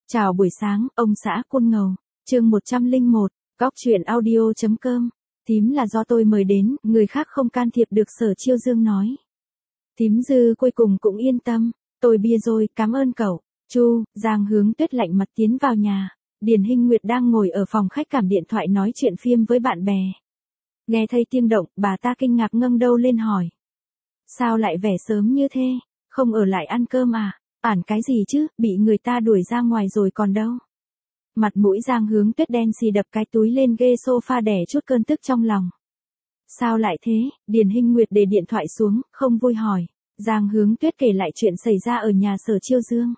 Chào buổi sáng, ông xã Côn Ngầu. Chương 101, góc truyện audio.com. Thím là do tôi mời đến, người khác không can thiệp được, Sở Chiêu Dương nói. Thím Dư cuối cùng cũng yên tâm. Tôi bia rồi, cảm ơn cậu. Chu, Giang Hướng Tuyết lạnh mặt tiến vào nhà. Điền Hinh Nguyệt đang ngồi ở phòng khách cảm điện thoại nói chuyện phim với bạn bè. Nghe thấy tiếng động, bà ta kinh ngạc ngẩng đầu lên hỏi. Sao lại vẻ sớm như thế, không ở lại ăn cơm à? Ản cái gì chứ, bị người ta đuổi ra ngoài rồi còn đâu. Mặt mũi Giang Hướng Tuyết đen xì đập cái túi lên ghê sofa đè chút cơn tức trong lòng. Sao lại thế? Điền Hinh Nguyệt để điện thoại xuống, không vui hỏi. Giang Hướng Tuyết kể lại chuyện xảy ra ở nhà Sở Chiêu Dương.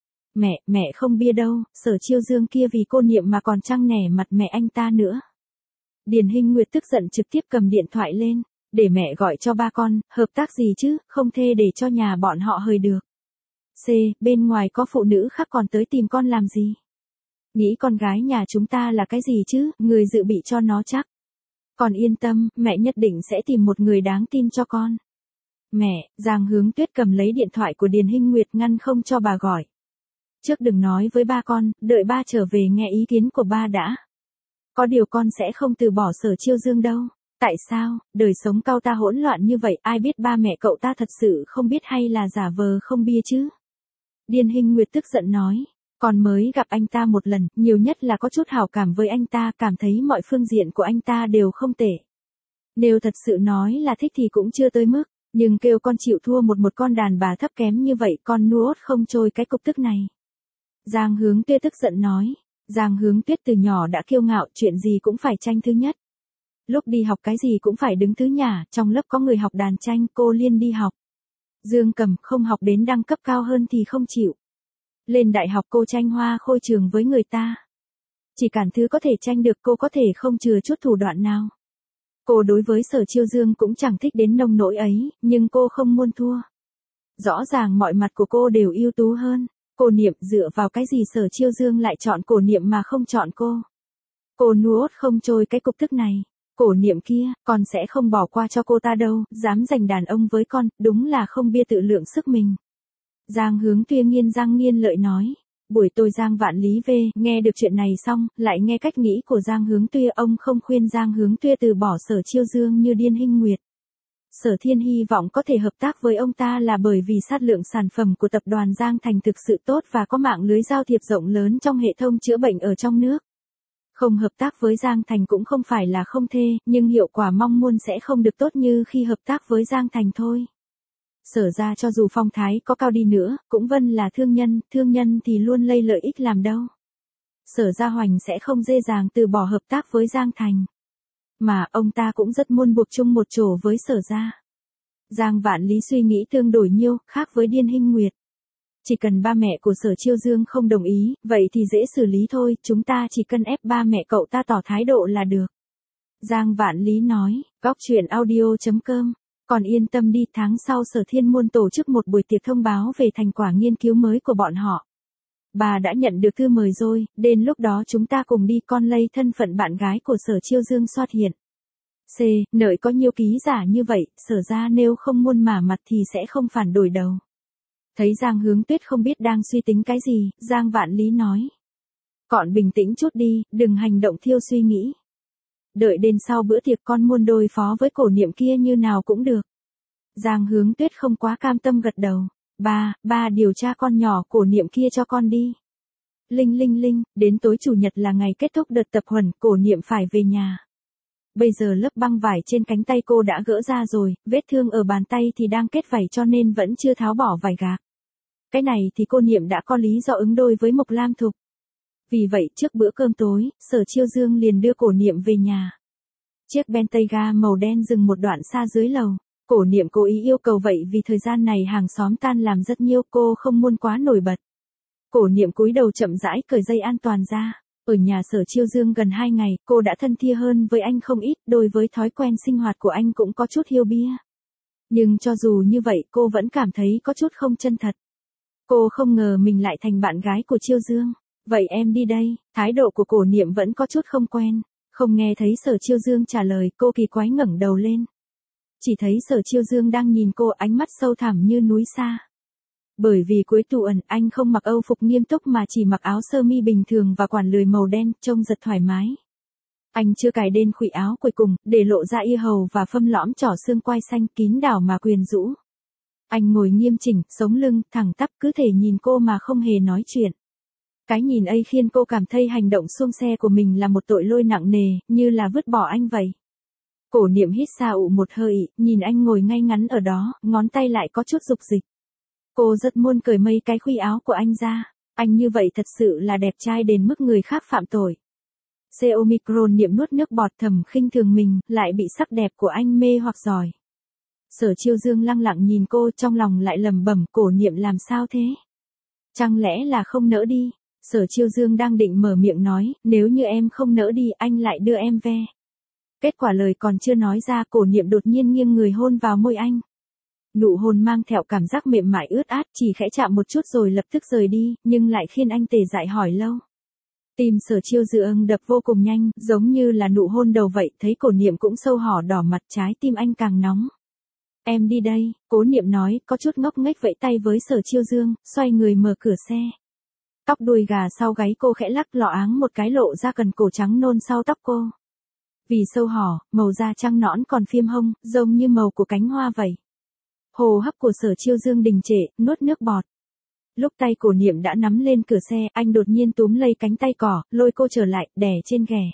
Mẹ không bia đâu, Sở Chiêu Dương kia vì cô Niệm mà còn trăng nẻ mặt mẹ anh ta nữa. Điền Hinh Nguyệt tức giận trực tiếp cầm điện thoại lên. Để mẹ gọi cho ba con, hợp tác gì chứ, không thê để cho nhà bọn họ hời được. C, bên ngoài có phụ nữ khác còn tới tìm con làm gì? Nghĩ con gái nhà chúng ta là cái gì chứ, người dự bị cho nó chắc. Con yên tâm, mẹ nhất định sẽ tìm một người đáng tin cho con. Mẹ, Giang Hướng Tuyết cầm lấy điện thoại của Điền Hinh Nguyệt ngăn không cho bà gọi. Trước đừng nói với ba con, đợi ba trở về nghe ý kiến của ba đã. Có điều con sẽ không từ bỏ Sở Chiêu Dương đâu. Tại sao, đời sống cao ta hỗn loạn như vậy, ai biết ba mẹ cậu ta thật sự không biết hay là giả vờ không bia chứ? Điền Hinh Nguyệt tức giận nói, con mới gặp anh ta một lần, nhiều nhất là có chút hảo cảm với anh ta, cảm thấy mọi phương diện của anh ta đều không tệ. Nếu thật sự nói là thích thì cũng chưa tới mức, nhưng kêu con chịu thua một con đàn bà thấp kém như vậy, con nuốt không trôi cái cục tức này. Giang Hướng Tuyết tức giận nói, Giang Hướng Tuyết từ nhỏ đã kiêu ngạo, chuyện gì cũng phải tranh thứ nhất. Lúc đi học cái gì cũng phải đứng thứ nhà, trong lớp có người học đàn tranh, cô Liên đi học. Dương Cầm không học đến đẳng cấp cao hơn thì không chịu. Lên đại học cô tranh hoa khôi trường với người ta. Chỉ cản thứ có thể tranh được, cô có thể không chừa chút thủ đoạn nào. Cô đối với Sở Chiêu Dương cũng chẳng thích đến nông nỗi ấy, nhưng cô không muốn thua. Rõ ràng mọi mặt của cô đều ưu tú hơn. Cô Niệm dựa vào cái gì Sở Chiêu Dương lại chọn Cổ Niệm mà không chọn cô? Cô nuốt không trôi cái cục tức này. Cổ Niệm kia, con sẽ không bỏ qua cho cô ta đâu, dám giành đàn ông với con, đúng là không bia tự lượng sức mình. Giang Hướng Tuyết nghiến răng nghiến lợi nói. Buổi tối Giang Vạn Lý về, nghe được chuyện này xong, lại nghe cách nghĩ của Giang Hướng Tuyết, ông không khuyên Giang Hướng Tuyết từ bỏ Sở Chiêu Dương như Điền Hinh Nguyệt. Sở Thiên hy vọng có thể hợp tác với ông ta là bởi vì sản lượng sản phẩm của tập đoàn Giang Thành thực sự tốt và có mạng lưới giao thiệp rộng lớn trong hệ thống chữa bệnh ở trong nước. Không hợp tác với Giang Thành cũng không phải là không thể, nhưng hiệu quả mong muốn sẽ không được tốt như khi hợp tác với Giang Thành thôi. Sở ra cho dù phong thái có cao đi nữa, cũng Vân là thương nhân thì luôn lây lợi ích làm đâu. Sở Gia Hoành sẽ không dễ dàng từ bỏ hợp tác với Giang Thành. Mà ông ta cũng rất muốn buộc chung một chỗ với Sở Gia. Giang Vạn Lý suy nghĩ tương đối nhiều, khác với Điền Hinh Nguyệt. Chỉ cần ba mẹ của Sở Chiêu Dương không đồng ý, vậy thì dễ xử lý thôi, chúng ta chỉ cần ép ba mẹ cậu ta tỏ thái độ là được. Giang Vạn Lý nói, góc truyện audio.com. Còn yên tâm đi, tháng sau Sở Thiên Muôn tổ chức một buổi tiệc thông báo về thành quả nghiên cứu mới của bọn họ. Bà đã nhận được thư mời rồi, đến lúc đó chúng ta cùng đi, con lây thân phận bạn gái của Sở Chiêu Dương xuất hiện. C, nợi có nhiều ký giả như vậy, Sở ra nếu không muôn mả mặt thì sẽ không phản đổi đầu. Thấy Giang Hướng Tuyết không biết đang suy tính cái gì, Giang Vạn Lý nói. Con bình tĩnh chút đi, đừng hành động thiếu suy nghĩ. Đợi đến sau bữa tiệc con muốn đối phó với Cổ Niệm kia như nào cũng được. Giang Hướng Tuyết không quá cam tâm gật đầu. Ba điều tra con nhỏ Cổ Niệm kia cho con đi. Linh, đến tối chủ nhật là ngày kết thúc đợt tập huấn, Cổ Niệm phải về nhà. Bây giờ lớp băng vải trên cánh tay cô đã gỡ ra rồi, vết thương ở bàn tay thì đang kết vảy cho nên vẫn chưa tháo bỏ vải gạc. Cái này thì cô Niệm đã có lý do ứng đôi với Mộc Lam Thục. Vì vậy trước bữa cơm tối, Sở Chiêu Dương liền đưa Cổ Niệm về nhà. Chiếc Bentayga màu đen dừng một đoạn xa dưới lầu. Cổ Niệm cố ý yêu cầu vậy vì thời gian này hàng xóm tan làm rất nhiều, cô không muốn quá nổi bật. Cổ Niệm cúi đầu chậm rãi cởi dây an toàn ra. Ở nhà Sở Chiêu Dương gần 2 ngày, cô đã thân thiết hơn với anh không ít, đối với thói quen sinh hoạt của anh cũng có chút hiếu bia. Nhưng cho dù như vậy cô vẫn cảm thấy có chút không chân thật. Cô không ngờ mình lại thành bạn gái của Chiêu Dương. Vậy em đi đây, thái độ của Cổ Niệm vẫn có chút không quen. Không nghe thấy Sở Chiêu Dương trả lời, cô kỳ quái ngẩng đầu lên. Chỉ thấy Sở Chiêu Dương đang nhìn cô, ánh mắt sâu thẳm như núi xa. Bởi vì cuối tuần anh không mặc âu phục nghiêm túc mà chỉ mặc áo sơ mi bình thường và quản lười màu đen, trông rất thoải mái. Anh chưa cài đen khuỷu áo cuối cùng, để lộ ra yết hầu và phâm lõm trỏ xương quai xanh kín đảo mà quyến rũ. Anh ngồi nghiêm chỉnh, sống lưng, thẳng tắp cứ thể nhìn cô mà không hề nói chuyện. Cái nhìn ấy khiến cô cảm thấy hành động xuông xe của mình là một tội lỗi nặng nề, như là vứt bỏ anh vậy. Cổ Niệm hít xa một hơi, nhìn anh ngồi ngay ngắn ở đó, ngón tay lại có chút dục dịch. Cô rất muốn cởi mấy cái khuy áo của anh ra. Anh như vậy thật sự là đẹp trai đến mức người khác phạm tội. Omicron Niệm nuốt nước bọt thầm khinh thường mình, lại bị sắc đẹp của anh mê hoặc giỏi. Sở Chiêu Dương lặng lặng nhìn cô, trong lòng lại lẩm bẩm, Cổ Niệm làm sao thế? Chẳng lẽ là không nỡ đi? Sở Chiêu Dương đang định mở miệng nói, nếu như em không nỡ đi, anh lại đưa em về. Kết quả lời còn chưa nói ra, Cổ Niệm đột nhiên nghiêng người hôn vào môi anh. Nụ hôn mang theo cảm giác mềm mại ướt át, chỉ khẽ chạm một chút rồi lập tức rời đi, nhưng lại khiến anh tê dại hỏi lâu. Tim Sở Chiêu Dương đập vô cùng nhanh, giống như là nụ hôn đầu vậy, thấy Cổ Niệm cũng sâu hỏ đỏ mặt, trái tim anh càng nóng. Em đi đây, Cố Niệm nói, có chút ngốc nghếch vẫy tay với Sở Chiêu Dương, xoay người mở cửa xe. Tóc đuôi gà sau gáy cô khẽ lắc lọ áng một cái lộ ra cần cổ trắng nôn sau tóc cô. Vì sâu hỏ, màu da trắng nõn còn phiêm hông, giống như màu của cánh hoa vậy. Hô hấp của Sở Chiêu Dương đình trệ, nuốt nước bọt. Lúc tay Cổ Niệm đã nắm lên cửa xe, anh đột nhiên túm lấy cánh tay cỏ, lôi cô trở lại, đè trên ghẻ.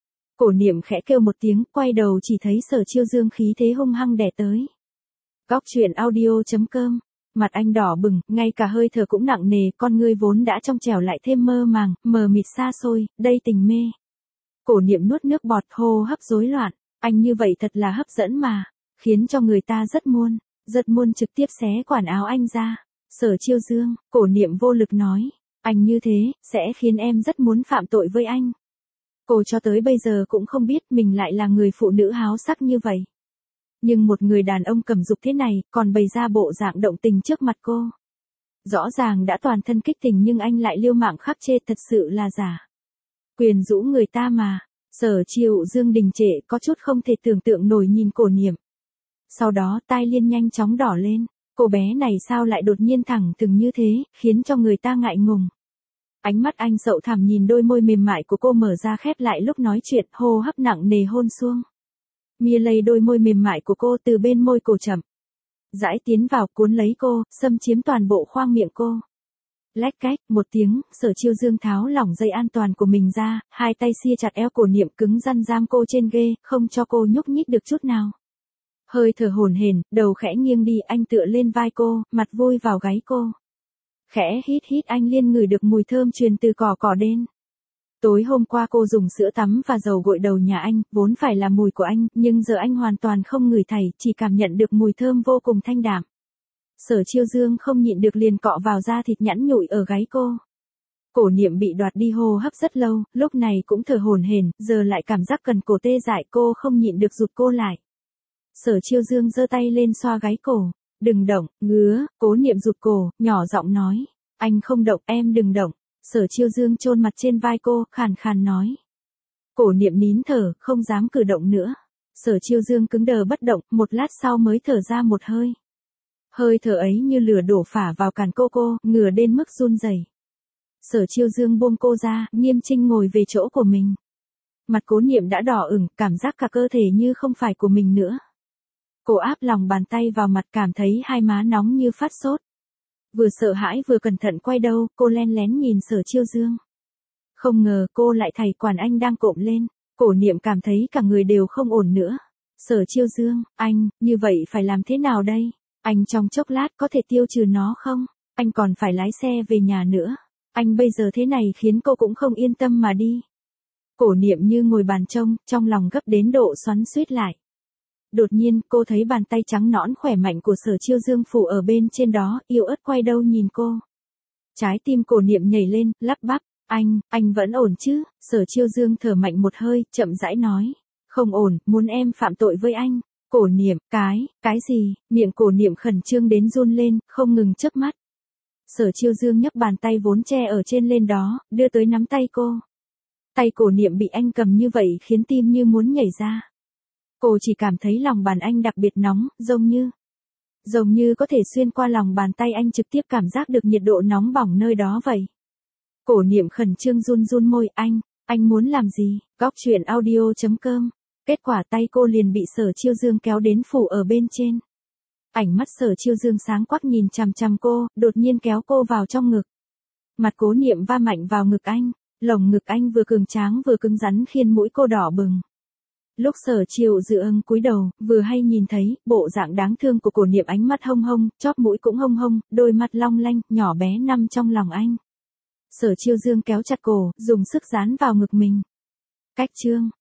Cổ Niệm khẽ kêu một tiếng, quay đầu chỉ thấy Sở Chiêu Dương khí thế hung hăng đè tới. Góc truyện audio.com. Mặt anh đỏ bừng, ngay cả hơi thở cũng nặng nề, con ngươi vốn đã trong trẻo lại thêm mơ màng, mờ mịt xa xôi, đây tình mê. Cổ Niệm nuốt nước bọt, hô hấp rối loạn, anh như vậy thật là hấp dẫn mà, khiến cho người ta rất muốn trực tiếp xé quản áo anh ra. Sở Chiêu Dương, Cổ Niệm vô lực nói, anh như thế, sẽ khiến em rất muốn phạm tội với anh. Cô cho tới bây giờ cũng không biết mình lại là người phụ nữ háo sắc như vậy. Nhưng một người đàn ông cầm dục thế này, còn bày ra bộ dạng động tình trước mặt cô. Rõ ràng đã toàn thân kích tình nhưng anh lại liêu mạng khắc chê, thật sự là giả. Quyền rũ người ta mà. Sở Chiêu Dương đình trệ, có chút không thể tưởng tượng nổi nhìn Cổ Niệm. Sau đó tai Liên nhanh chóng đỏ lên, cô bé này sao lại đột nhiên thẳng thừng như thế, khiến cho người ta ngại ngùng. Ánh mắt anh sậu thẳm nhìn đôi môi mềm mại của cô mở ra khép lại lúc nói chuyện, hô hấp nặng nề hôn xuông. Mia lấy đôi môi mềm mại của cô từ bên môi cổ chậm rãi tiến vào, cuốn lấy cô, xâm chiếm toàn bộ khoang miệng cô. Lách cách, một tiếng, Sở Chiêu Dương tháo lỏng dây an toàn của mình ra, hai tay sia chặt eo Cổ Niệm cứng rắn giam cô trên ghê, không cho cô nhúc nhích được chút nào. Hơi thở hổn hển, đầu khẽ nghiêng đi, anh tựa lên vai cô, mặt vùi vào gáy cô. Khẽ hít anh liên ngửi được mùi thơm truyền từ cỏ đen. Tối hôm qua cô dùng sữa tắm và dầu gội đầu nhà anh, vốn phải là mùi của anh, nhưng giờ anh hoàn toàn không ngửi thấy, chỉ cảm nhận được mùi thơm vô cùng thanh đạm. Sở Chiêu Dương không nhịn được liền cọ vào da thịt nhẵn nhụi ở gáy cô. Cổ Niệm bị đoạt đi hô hấp rất lâu, lúc này cũng thở hổn hển, giờ lại cảm giác cần cổ tê dại, cô không nhịn được rụt cô lại. Sở Chiêu Dương giơ tay lên xoa gáy cổ. Đừng động, ngứa, Cố Niệm rụt cổ, nhỏ giọng nói. Anh không động, em đừng động. Sở Chiêu Dương chôn mặt trên vai cô, khàn khàn nói. Cổ Niệm nín thở, không dám cử động nữa. Sở Chiêu Dương cứng đờ bất động, một lát sau mới thở ra một hơi. Hơi thở ấy như lửa đổ phả vào càn cô, ngửa đến mức run rẩy. Sở Chiêu Dương buông cô ra, nghiêm chỉnh ngồi về chỗ của mình. Mặt Cố Niệm đã đỏ ửng, cảm giác cả cơ thể như không phải của mình nữa. Cô áp lòng bàn tay vào mặt, cảm thấy hai má nóng như phát sốt. Vừa sợ hãi vừa cẩn thận quay đầu, cô len lén nhìn Sở Chiêu Dương. Không ngờ cô lại thấy quản anh đang cộm lên. Cổ Niệm cảm thấy cả người đều không ổn nữa. Sở Chiêu Dương, anh, như vậy phải làm thế nào đây? Anh trong chốc lát có thể tiêu trừ nó không? Anh còn phải lái xe về nhà nữa. Anh bây giờ thế này khiến cô cũng không yên tâm mà đi. Cổ Niệm như ngồi bàn trông, trong lòng gấp đến độ xoắn xuýt lại. Đột nhiên, cô thấy bàn tay trắng nõn khỏe mạnh của Sở Chiêu Dương phủ ở bên trên đó, yếu ớt quay đầu nhìn cô. Trái tim Cổ Niệm nhảy lên, lắp bắp, anh vẫn ổn chứ? Sở Chiêu Dương thở mạnh một hơi, chậm rãi nói. Không ổn, muốn em phạm tội với anh. Cổ Niệm, cái gì? Miệng Cổ Niệm khẩn trương đến run lên, không ngừng chớp mắt. Sở Chiêu Dương nhấc bàn tay vốn che ở trên lên đó, đưa tới nắm tay cô. Tay Cổ Niệm bị anh cầm như vậy khiến tim như muốn nhảy ra. Cô chỉ cảm thấy lòng bàn anh đặc biệt nóng, giống như Giống như có thể xuyên qua lòng bàn tay anh trực tiếp cảm giác được nhiệt độ nóng bỏng nơi đó vậy. Cổ Niệm khẩn trương run run môi, anh muốn làm gì? Góc chuyện audio.com. Kết quả tay cô liền bị Sở Chiêu Dương kéo đến phủ ở bên trên. Ánh mắt Sở Chiêu Dương sáng quắc nhìn chằm chằm cô, đột nhiên kéo cô vào trong ngực. Mặt Cố Niệm va mạnh vào ngực anh, lồng ngực anh vừa cường tráng vừa cứng rắn khiến mũi cô đỏ bừng. Lúc Sở Chiêu Dương cúi đầu, vừa hay nhìn thấy bộ dạng đáng thương của Cổ Niệm, ánh mắt hông hông, chóp mũi cũng hông hông, đôi mắt long lanh, nhỏ bé nằm trong lòng anh. Sở Chiêu Dương kéo chặt cổ, dùng sức dán vào ngực mình. Cách chương